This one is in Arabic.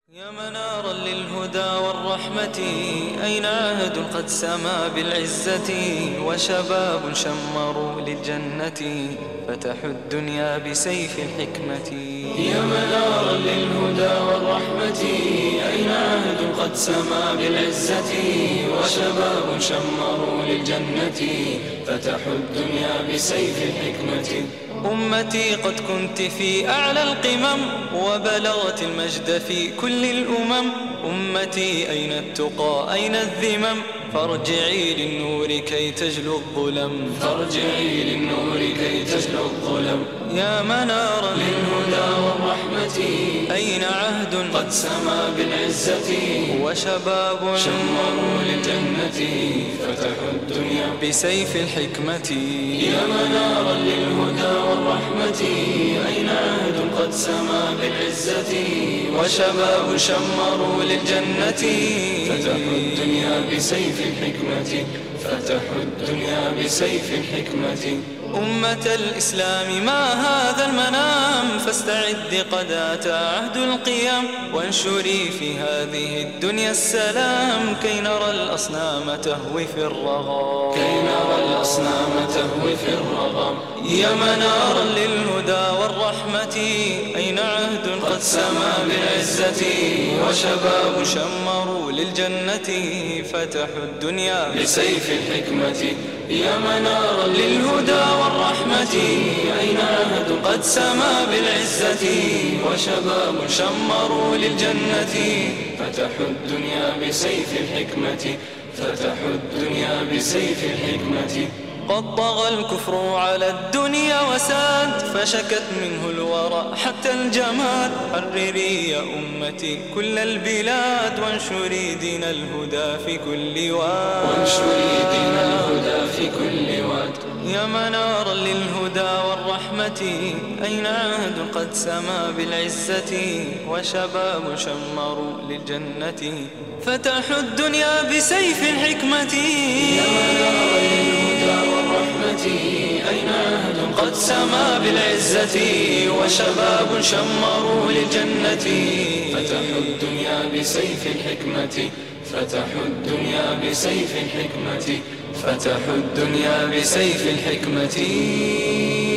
يا منارا للهدى والرحمة، أين عهد قد سما بالعزة، وشباب شمروا للجنة فتحوا الدنيا بسيف الحكمة. يا منارا للهدى والرحمة، أين عهد قد سما بالعزة، وشباب شمروا للجنة فتحوا الدنيا بسيف الحكمة. أمتي قد كنت في أعلى القمم، وبلغت المجد في كل الأمم. أمتي أين التقى أين الذمم، فارجعي للنور كي تجلو الظلم. فارجعي للنور كي تجلو الظلم. يا منارا للهدى والرحمة، أين عهد قد سما بالعزة، وشباب شمروا للجنة فتحوا الدنيا بسيف الحكمة. يا منارا للهدى والرحمة، أين عهد قد سما بالعزة، وشباب شمروا للجنة فتحوا الدنيا بسيف الحكمة. فتحوا الدنيا بسيف الحكمة. أمة الإسلام ما هذا المنام، فاستعد قد أتى عهد القيام، وانشري في هذه الدنيا السلام، كي نرى الأصنام تهوي في الرغام. كي نرى الأصنام تهوي في الرغام. يا منارا للهدى والرحمة، أين عهد قد سما بالعزة، وشباب شمروا للجنة فتحوا الدنيا بسيف الحكمة. يا منارا للهدى والرحمة، أين عهد قد سما بالعزة، وشباب شمروا للجنة فتحوا الدنيا بسيف الحكمة. فتحوا الدنيا بسيف الحكمة. قد طغى الكفر على الدنيا وساد، فشكت منه الورى حتى الجماد. حرري يا أمتي كل البلاد، وانشري دين الهدى في كل واد. وانشري دين الهدى في كل واد. يا منارا للهدى والرحمة، أين عهد قد سما بالعزة، وشباب شمروا للجنة فتحوا الدنيا بسيف الحكمة. يا منارا للهدى والرحمة، أين عهد قد سما بالعزة، وشباب شمروا للجنة فتحوا الدنيا بسيف الحكمة. فتحوا الدنيا بسيف الحكمة. فتحوا الدنيا بسيف الحكمة.